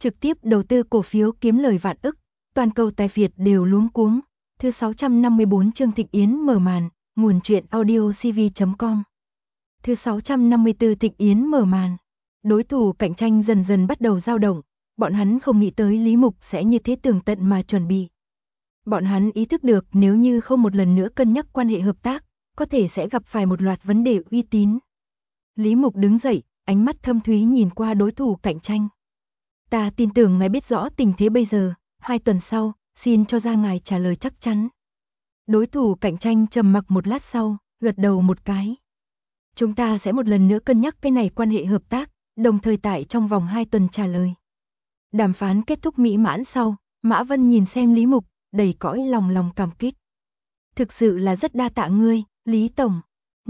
trực tiếp đầu tư cổ phiếu kiếm lời vạn ức, toàn cầu tài Việt đều luống cuống. Thứ 654 chương Thịnh Yến mở màn, nguồn truyện audiocv.com. Thứ 654 Thịnh Yến mở màn. Đối thủ cạnh tranh dần dần bắt đầu dao động, bọn hắn không nghĩ tới Lý Mục sẽ như thế tường tận mà chuẩn bị. Bọn hắn ý thức được nếu như không một lần nữa cân nhắc quan hệ hợp tác, có thể sẽ gặp phải một loạt vấn đề uy tín. Lý Mục đứng dậy, ánh mắt thâm thúy nhìn qua đối thủ cạnh tranh. Ta tin tưởng ngài biết rõ tình thế bây giờ, 2 tuần sau, xin cho ra ngài trả lời chắc chắn. Đối thủ cạnh tranh trầm mặc một lát sau, gật đầu một cái. Chúng ta sẽ một lần nữa cân nhắc cái này quan hệ hợp tác, đồng thời tại trong vòng 2 tuần trả lời. Đàm phán kết thúc mỹ mãn sau, Mã Vân nhìn xem Lý Mục, đầy cõi lòng cảm kích. Thực sự là rất đa tạ ngươi, Lý Tổng.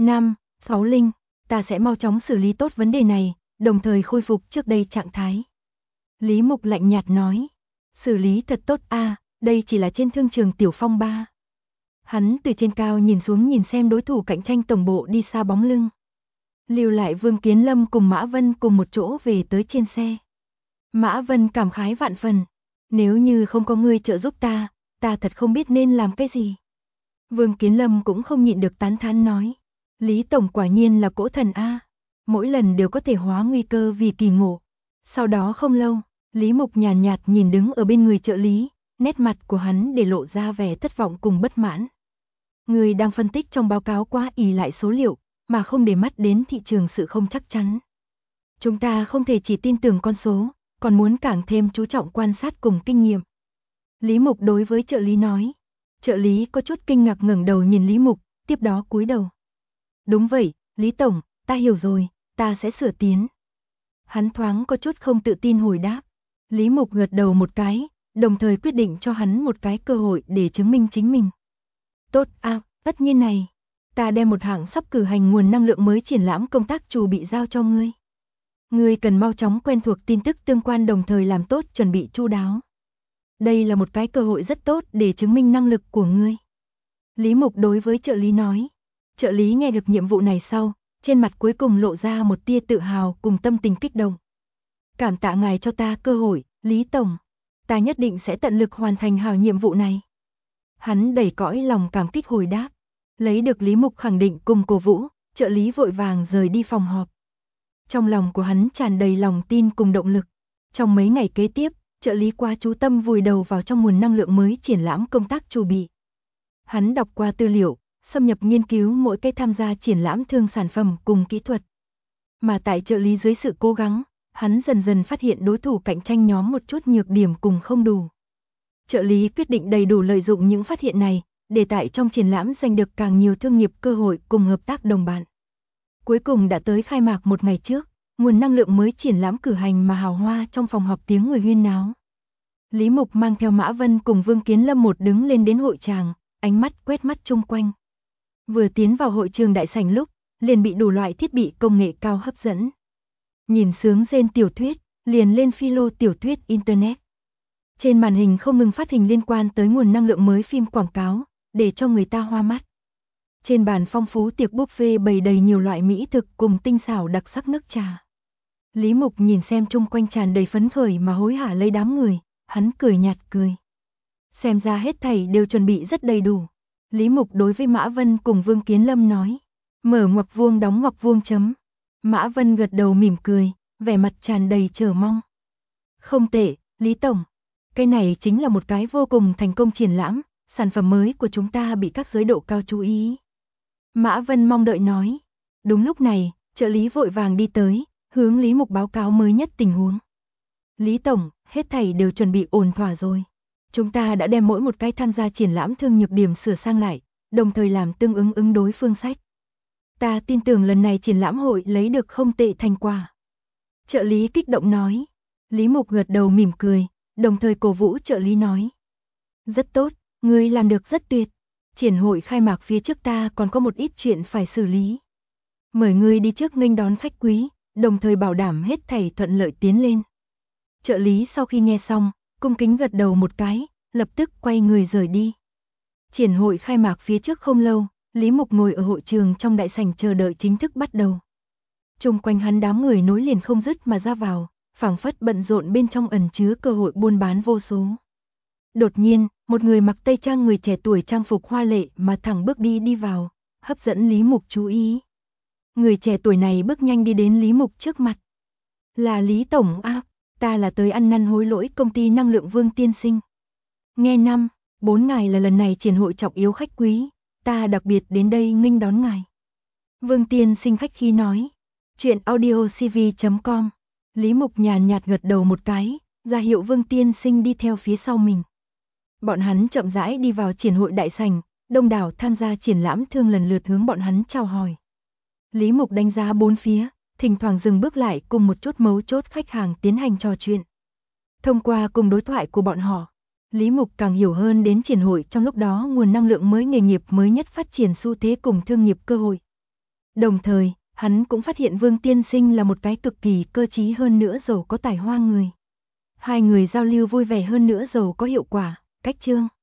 6 Linh, ta sẽ mau chóng xử lý tốt vấn đề này, đồng thời khôi phục trước đây trạng thái. Lý Mục lạnh nhạt nói, xử lý thật tốt a, đây chỉ là trên thương trường tiểu phong ba. Hắn từ trên cao nhìn xuống nhìn xem đối thủ cạnh tranh tổng bộ đi xa bóng lưng. Lưu lại Vương Kiến Lâm cùng Mã Vân cùng một chỗ về tới trên xe. Mã Vân cảm khái vạn phần, nếu như không có ngươi trợ giúp ta thật không biết nên làm cái gì. Vương Kiến Lâm cũng không nhịn được tán thán nói, Lý Tổng quả nhiên là cỗ thần a, mỗi lần đều có thể hóa nguy cơ vì kỳ ngộ. Sau đó không lâu, Lý Mục nhàn nhạt nhìn đứng ở bên người trợ lý, nét mặt của hắn để lộ ra vẻ thất vọng cùng bất mãn. Người đang phân tích trong báo cáo quá ỷ lại số liệu, mà không để mắt đến thị trường sự không chắc chắn. Chúng ta không thể chỉ tin tưởng con số, còn muốn càng thêm chú trọng quan sát cùng kinh nghiệm. Lý Mục đối với trợ lý nói. Trợ lý có chút kinh ngạc ngẩng đầu nhìn Lý Mục, tiếp đó cúi đầu. Đúng vậy, Lý Tổng, ta hiểu rồi, ta sẽ sửa tiến. Hắn thoáng có chút không tự tin hồi đáp. Lý Mục gật đầu một cái, đồng thời quyết định cho hắn một cái cơ hội để chứng minh chính mình. Tốt a, tất nhiên này. Ta đem một hạng sắp cử hành nguồn năng lượng mới triển lãm công tác chuẩn bị giao cho ngươi. Ngươi cần mau chóng quen thuộc tin tức tương quan đồng thời làm tốt chuẩn bị chu đáo. Đây là một cái cơ hội rất tốt để chứng minh năng lực của ngươi. Lý Mục đối với trợ lý nói. Trợ lý nghe được nhiệm vụ này sau, trên mặt cuối cùng lộ ra một tia tự hào cùng tâm tình kích động. Cảm tạ ngài cho ta cơ hội, Lý Tổng. Ta nhất định sẽ tận lực hoàn thành hào nhiệm vụ này. Hắn đầy cõi lòng cảm kích hồi đáp. Lấy được Lý Mục khẳng định cùng cổ vũ, trợ lý vội vàng rời đi phòng họp. Trong lòng của hắn tràn đầy lòng tin cùng động lực. Trong mấy ngày kế tiếp, trợ lý quá chú tâm vùi đầu vào trong nguồn năng lượng mới triển lãm công tác chuẩn bị. Hắn đọc qua tư liệu, xâm nhập nghiên cứu mỗi cái tham gia triển lãm thương sản phẩm cùng kỹ thuật. Mà tại trợ lý dưới sự cố gắng, hắn dần dần phát hiện đối thủ cạnh tranh nhóm một chút nhược điểm cùng không đủ. Trợ lý quyết định đầy đủ lợi dụng những phát hiện này, để tại trong triển lãm giành được càng nhiều thương nghiệp cơ hội cùng hợp tác đồng bạn. Cuối cùng đã tới khai mạc một ngày trước, nguồn năng lượng mới triển lãm cử hành mà hào hoa trong phòng họp tiếng người huyên náo. Lý Mục mang theo Mã Vân cùng Vương Kiến Lâm một đứng lên đến hội tràng, ánh mắt quét mắt chung quanh. Vừa tiến vào hội trường đại sảnh lúc, liền bị đủ loại thiết bị công nghệ cao hấp dẫn. Nhìn sướng rên tiểu thuyết, liền lên philo tiểu thuyết Internet. Trên màn hình không ngừng phát hình liên quan tới nguồn năng lượng mới phim quảng cáo, để cho người ta hoa mắt. Trên bàn phong phú tiệc buffet bày đầy nhiều loại mỹ thực cùng tinh xảo đặc sắc nước trà. Lý Mục nhìn xem chung quanh tràn đầy phấn khởi mà hối hả lấy đám người, hắn cười nhạt cười. Xem ra hết thảy đều chuẩn bị rất đầy đủ. Lý Mục đối với Mã Vân cùng Vương Kiến Lâm nói. Mở ngoặc vuông đóng ngoặc vuông chấm. Mã Vân gật đầu mỉm cười, vẻ mặt tràn đầy chờ mong. Không tệ, Lý Tổng. Cái này chính là một cái vô cùng thành công triển lãm, sản phẩm mới của chúng ta bị các giới độ cao chú ý. Mã Vân mong đợi nói. Đúng lúc này, trợ lý vội vàng đi tới, hướng Lý Mục báo cáo mới nhất tình huống. Lý Tổng, hết thảy đều chuẩn bị ổn thỏa rồi. Chúng ta đã đem mỗi một cái tham gia triển lãm thương nhược điểm sửa sang lại, đồng thời làm tương ứng đối phương sách. Ta tin tưởng lần này triển lãm hội lấy được không tệ thành quả. Trợ lý kích động nói. Lý Mục gật đầu mỉm cười, đồng thời cổ vũ trợ lý nói. Rất tốt, ngươi làm được rất tuyệt. Triển hội khai mạc phía trước ta còn có một ít chuyện phải xử lý. Mời ngươi đi trước nghênh đón khách quý, đồng thời bảo đảm hết thảy thuận lợi tiến lên. Trợ lý sau khi nghe xong, cung kính gật đầu một cái, lập tức quay người rời đi. Triển hội khai mạc phía trước không lâu, Lý Mục ngồi ở hội trường trong đại sảnh chờ đợi chính thức bắt đầu. Chung quanh hắn đám người nối liền không dứt mà ra vào, phảng phất bận rộn bên trong ẩn chứa cơ hội buôn bán vô số. Đột nhiên, một người mặc tây trang người trẻ tuổi trang phục hoa lệ mà thẳng bước đi vào, hấp dẫn Lý Mục chú ý. Người trẻ tuổi này bước nhanh đi đến Lý Mục trước mặt. Là Lý Tổng à, ta là tới ăn năn hối lỗi công ty năng lượng Vương tiên sinh. Nghe 4 ngày là lần này triển hội trọng yếu khách quý, ta đặc biệt đến đây nghênh đón ngài. Vương tiên sinh khách khí nói. Chuyện audiocv.com. Lý Mục nhàn nhạt gật đầu một cái, ra hiệu Vương tiên sinh đi theo phía sau mình. Bọn hắn chậm rãi đi vào triển hội đại sảnh, đông đảo tham gia triển lãm thương lần lượt hướng bọn hắn chào hỏi. Lý Mục đánh giá bốn phía, thỉnh thoảng dừng bước lại cùng một chút mấu chốt khách hàng tiến hành trò chuyện. Thông qua cùng đối thoại của bọn họ, Lý Mục càng hiểu hơn đến triển hội trong lúc đó nguồn năng lượng mới nghề nghiệp mới nhất phát triển xu thế cùng thương nghiệp cơ hội. Đồng thời, hắn cũng phát hiện Vương tiên sinh là một cái cực kỳ cơ trí hơn nữa giàu có tài hoa người. Hai người giao lưu vui vẻ hơn nữa giàu có hiệu quả, cách chương.